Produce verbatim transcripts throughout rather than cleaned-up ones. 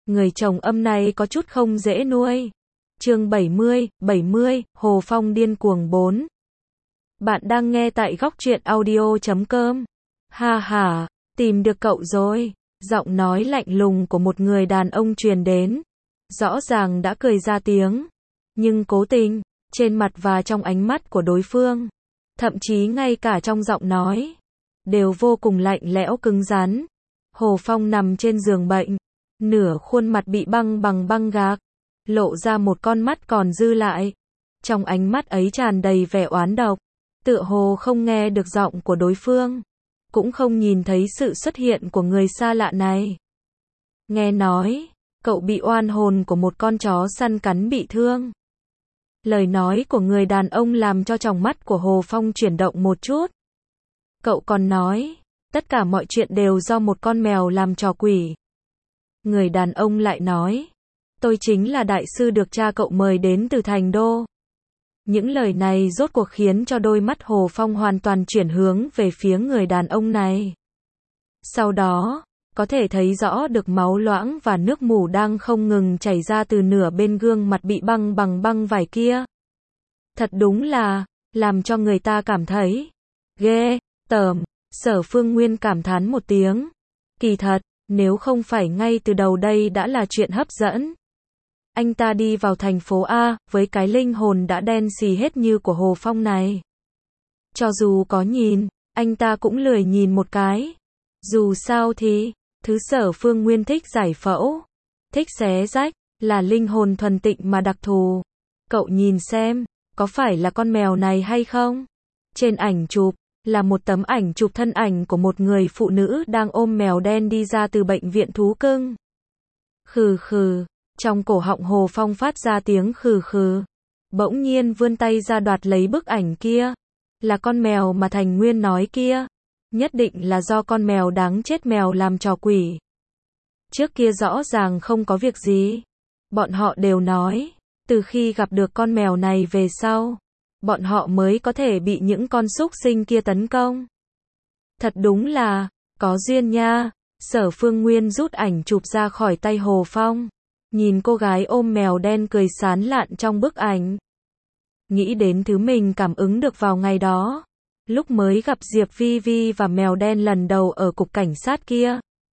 Người chồng âm này có chút không dễ nuôi. Chương bảy mươi, bảy mươi, Hồ Phong điên cuồng bốn. Bạn đang nghe tại góc truyện audio chấm com. Ha ha, tìm được cậu rồi. Giọng nói lạnh lùng của một người đàn ông truyền đến. Rõ ràng đã cười ra tiếng, nhưng cố tình, trên mặt và trong ánh mắt của đối phương, thậm chí ngay cả trong giọng nói, đều vô cùng lạnh lẽo cứng rắn. Hồ Phong nằm trên giường bệnh, nửa khuôn mặt bị băng bằng băng gạc, lộ ra một con mắt còn dư lại. Trong ánh mắt ấy tràn đầy vẻ oán độc, tựa hồ không nghe được giọng của đối phương, cũng không nhìn thấy sự xuất hiện của người xa lạ này. Nghe nói, cậu bị oan hồn của một con chó săn cắn bị thương. Lời nói của người đàn ông làm cho tròng mắt của Hồ Phong chuyển động một chút. Cậu còn nói, tất cả mọi chuyện đều do một con mèo làm trò quỷ. Người đàn ông lại nói, tôi chính là đại sư được cha cậu mời đến từ thành đô. Những lời này rốt cuộc khiến cho đôi mắt Hồ Phong hoàn toàn chuyển hướng về phía người đàn ông này. Sau đó, có thể thấy rõ được máu loãng và nước mủ đang không ngừng chảy ra từ nửa bên gương mặt bị băng bằng băng vải kia. Thật đúng là, làm cho người ta cảm thấy ghê tởm. Sở Phương Nguyên cảm thán một tiếng. Kỳ thật, nếu không phải ngay từ đầu đây đã là chuyện hấp dẫn. Anh ta đi vào thành phố A, với cái linh hồn đã đen xì hết như của Hồ Phong này. Cho dù có nhìn, anh ta cũng lười nhìn một cái. Dù sao thì, thứ Sở Phương Nguyên thích giải phẫu, thích xé rách, là linh hồn thuần tịnh mà đặc thù. Cậu nhìn xem, có phải là con mèo này hay không? Trên ảnh chụp, là một tấm ảnh chụp thân ảnh của một người phụ nữ đang ôm mèo đen đi ra từ bệnh viện thú cưng. Khừ khừ, trong cổ họng Hồ Phong phát ra tiếng khừ khừ. Bỗng nhiên vươn tay ra đoạt lấy bức ảnh kia. Là con mèo mà Thành Nguyên nói kia. Nhất định là do con mèo đáng chết mèo làm trò quỷ. Trước kia rõ ràng không có việc gì. Bọn họ đều nói, từ khi gặp được con mèo này về sau, bọn họ mới có thể bị những con súc sinh kia tấn công. Thật đúng là, có duyên nha. Sở Phương Nguyên rút ảnh chụp ra khỏi tay Hồ Phong. Nhìn cô gái ôm mèo đen cười sán lạn trong bức ảnh. Nghĩ đến thứ mình cảm ứng được vào ngày đó. Lúc mới gặp Diệp Vi Vi và mèo đen lần đầu ở cục cảnh sát kia.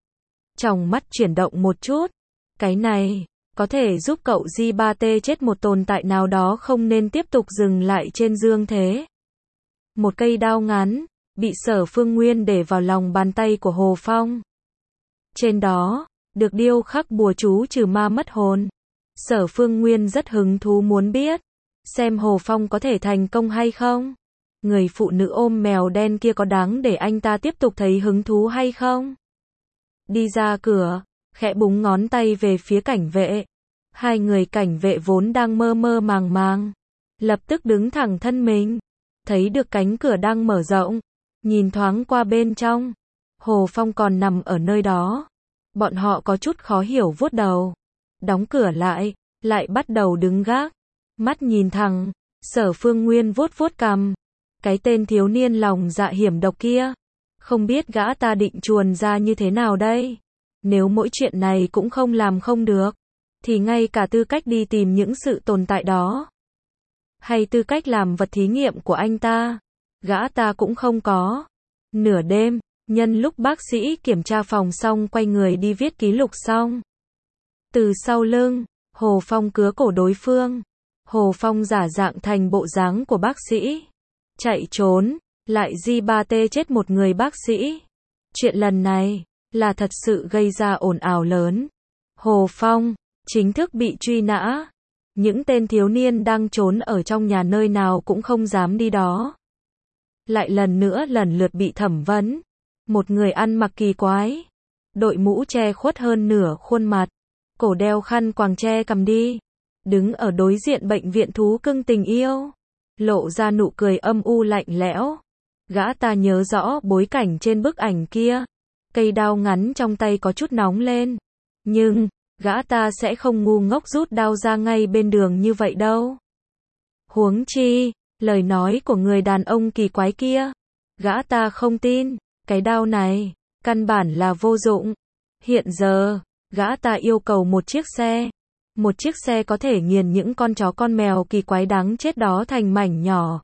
Trong mắt chuyển động một chút. Cái này, có thể giúp cậu Di ba tê chết một tồn tại nào đó không nên tiếp tục dừng lại trên dương thế. Một cây đao ngắn, bị Sở Phương Nguyên để vào lòng bàn tay của Hồ Phong. Trên đó, được điêu khắc bùa chú trừ ma mất hồn. Sở Phương Nguyên rất hứng thú muốn biết, xem Hồ Phong có thể thành công hay không. Người phụ nữ ôm mèo đen kia có đáng để anh ta tiếp tục thấy hứng thú hay không? Đi ra cửa, khẽ búng ngón tay về phía cảnh vệ. Hai người cảnh vệ vốn đang mơ mơ màng màng, lập tức đứng thẳng thân mình. Thấy được cánh cửa đang mở rộng, nhìn thoáng qua bên trong. Hồ Phong còn nằm ở nơi đó. Bọn họ có chút khó hiểu vuốt đầu. Đóng cửa lại, lại bắt đầu đứng gác. Mắt nhìn thẳng, Sở Phương Nguyên vuốt vuốt cằm. Cái tên thiếu niên lòng dạ hiểm độc kia. Không biết gã ta định chuồn ra như thế nào đây? Nếu mỗi chuyện này cũng không làm không được, thì ngay cả tư cách đi tìm những sự tồn tại đó, hay tư cách làm vật thí nghiệm của anh ta, gã ta cũng không có. Nửa đêm, nhân lúc bác sĩ kiểm tra phòng xong quay người đi viết ký lục xong. Từ sau lưng, Hồ Phong cứa cổ đối phương. Hồ Phong giả dạng thành bộ dáng của bác sĩ. Chạy trốn, lại Di ba tê chết một người bác sĩ. Chuyện lần này, là thật sự gây ra ồn ào lớn. Hồ Phong, chính thức bị truy nã. Những tên thiếu niên đang trốn ở trong nhà nơi nào cũng không dám đi đó. Lại lần nữa lần lượt bị thẩm vấn. Một người ăn mặc kỳ quái. Đội mũ che khuất hơn nửa khuôn mặt. Cổ đeo khăn quàng che cầm đi. Đứng ở đối diện bệnh viện thú cưng tình yêu. Lộ ra nụ cười âm u lạnh lẽo. Gã ta nhớ rõ bối cảnh trên bức ảnh kia. Cây đao ngắn trong tay có chút nóng lên. Nhưng, gã ta sẽ không ngu ngốc rút đao ra ngay bên đường như vậy đâu. Huống chi, lời nói của người đàn ông kỳ quái kia. Gã ta không tin, cái đao này, căn bản là vô dụng. Hiện giờ, Gã ta yêu cầu một chiếc xe. Một chiếc xe có thể nghiền những con chó con mèo kỳ quái đáng chết đó thành mảnh nhỏ.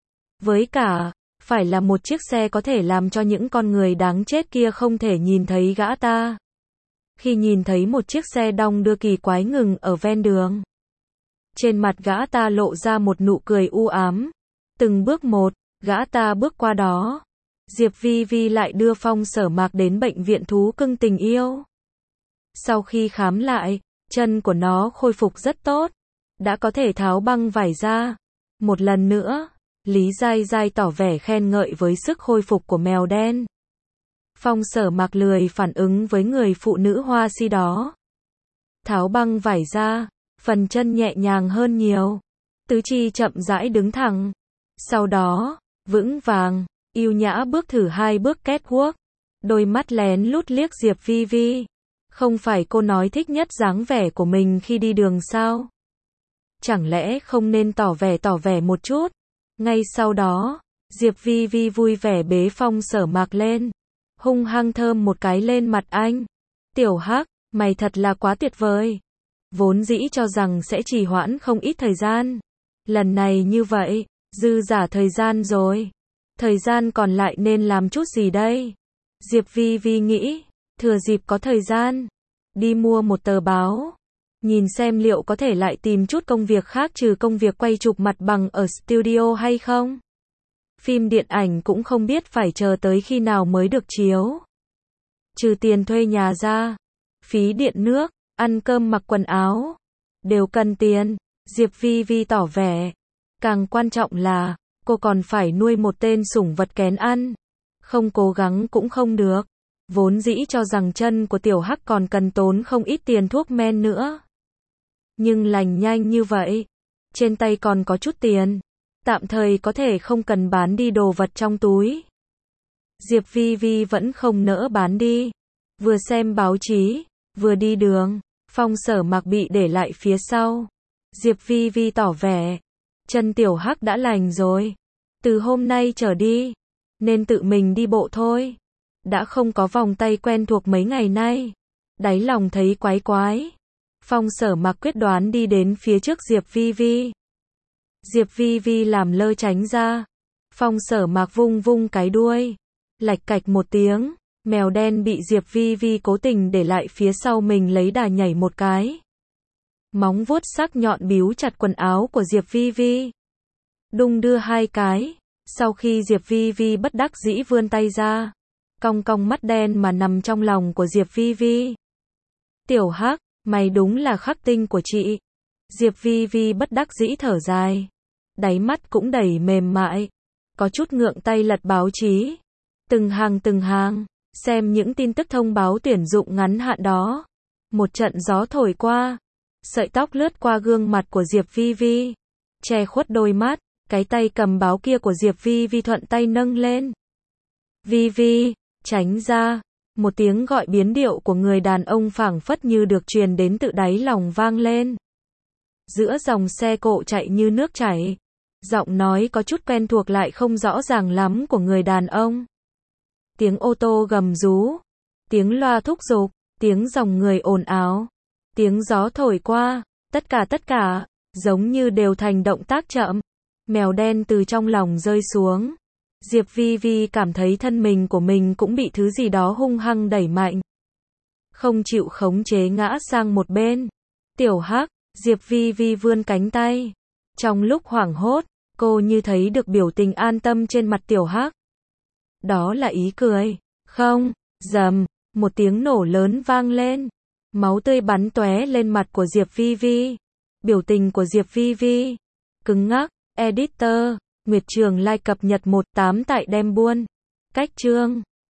Với cả, phải là một chiếc xe có thể làm cho những con người đáng chết kia không thể nhìn thấy gã ta. Khi nhìn thấy một chiếc xe đong đưa kỳ quái ngừng ở ven đường, trên mặt gã ta lộ ra một nụ cười u ám. Từng bước một, gã ta bước qua đó. Diệp Vi Vi lại đưa Phong Sở Mạc đến bệnh viện thú cưng tình yêu. Sau khi khám lại, chân của nó khôi phục rất tốt, đã có thể tháo băng vải ra. Một lần nữa, Lý Giai Giai tỏ vẻ khen ngợi với sức khôi phục của mèo đen. Phong Sở Mạc lười phản ứng với người phụ nữ hoa si đó. Tháo băng vải ra, phần chân nhẹ nhàng hơn nhiều. Tứ chi chậm rãi đứng thẳng. Sau đó, vững vàng, yêu nhã bước thử hai bước catwalk. Đôi mắt lén lút liếc Diệp Vi Vi. Không phải cô nói thích nhất dáng vẻ của mình khi đi đường sao? Chẳng lẽ không nên tỏ vẻ tỏ vẻ một chút? Ngay sau đó, Diệp Vi Vi vui vẻ bế Phong Sở Mạc lên, hung hăng thơm một cái lên mặt anh. Tiểu Hắc, mày thật là quá tuyệt vời. Vốn dĩ cho rằng sẽ trì hoãn không ít thời gian. Lần này như vậy, dư giả thời gian rồi. Thời gian còn lại nên làm chút gì đây? Diệp Vi Vi nghĩ, thừa dịp có thời gian, đi mua một tờ báo, nhìn xem liệu có thể lại tìm chút công việc khác trừ công việc quay chụp mặt bằng ở studio hay không. Phim điện ảnh cũng không biết phải chờ tới khi nào mới được chiếu. Trừ tiền thuê nhà ra, phí điện nước, ăn cơm mặc quần áo, đều cần tiền. Diệp Vi Vi tỏ vẻ, càng quan trọng là, cô còn phải nuôi một tên sủng vật kén ăn. Không cố gắng cũng không được. Vốn dĩ cho rằng chân của Tiểu Hắc còn cần tốn không ít tiền thuốc men nữa. Nhưng lành nhanh như vậy, trên tay còn có chút tiền, tạm thời có thể không cần bán đi đồ vật trong túi. Diệp Vi Vi vẫn không nỡ bán đi. Vừa xem báo chí, vừa đi đường, Phong Sở Mạc bị để lại phía sau. Diệp Vi Vi tỏ vẻ, chân Tiểu Hắc đã lành rồi. Từ hôm nay trở đi, nên tự mình đi bộ thôi. Đã không có vòng tay quen thuộc mấy ngày nay. Đáy lòng thấy quái quái. Phong Sở Mạc quyết đoán đi đến phía trước Diệp Vi Vi. Diệp Vi Vi làm lơ tránh ra. Phong Sở Mạc vung vung cái đuôi. Lạch cạch một tiếng, mèo đen bị Diệp Vi Vi cố tình để lại phía sau mình lấy đà nhảy một cái. Móng vuốt sắc nhọn bíu chặt quần áo của Diệp Vi Vi. Đung đưa hai cái. Sau khi Diệp Vi Vi bất đắc dĩ vươn tay ra, cong cong mắt đen mà nằm trong lòng của Diệp Vi Vi. Tiểu Hắc, mày đúng là khắc tinh của chị. Diệp Vi Vi bất đắc dĩ thở dài. Đáy mắt cũng đầy mềm mại. Có chút ngượng tay lật báo chí. Từng hàng từng hàng, xem những tin tức thông báo tuyển dụng ngắn hạn đó. Một trận gió thổi qua. Sợi tóc lướt qua gương mặt của Diệp Vi Vi. Che khuất đôi mắt. Cái tay cầm báo kia của Diệp Vi Vi thuận tay nâng lên. Vi Vi, tránh ra. Một tiếng gọi biến điệu của người đàn ông phảng phất như được truyền đến tự đáy lòng vang lên. Giữa dòng xe cộ chạy như nước chảy. Giọng nói có chút quen thuộc lại không rõ ràng lắm của người đàn ông. Tiếng ô tô gầm rú. Tiếng loa thúc giục. Tiếng dòng người ồn ào. Tiếng gió thổi qua. Tất cả tất cả, giống như đều thành động tác chậm. Mèo đen từ trong lòng rơi xuống. Diệp Vi Vi cảm thấy thân mình của mình cũng bị thứ gì đó hung hăng đẩy mạnh. Không chịu khống chế ngã sang một bên. Tiểu Hắc, Diệp Vi Vi vươn cánh tay. Trong lúc hoảng hốt, cô như thấy được biểu tình an tâm trên mặt Tiểu Hắc. Đó là ý cười. Không, rầm, một tiếng nổ lớn vang lên. Máu tươi bắn tóe lên mặt của Diệp Vi Vi. Biểu tình của Diệp Vi Vi cứng ngắc. Editor, Nguyệt Trường Lai cập nhật một tám tại Đem Buôn. Cách chương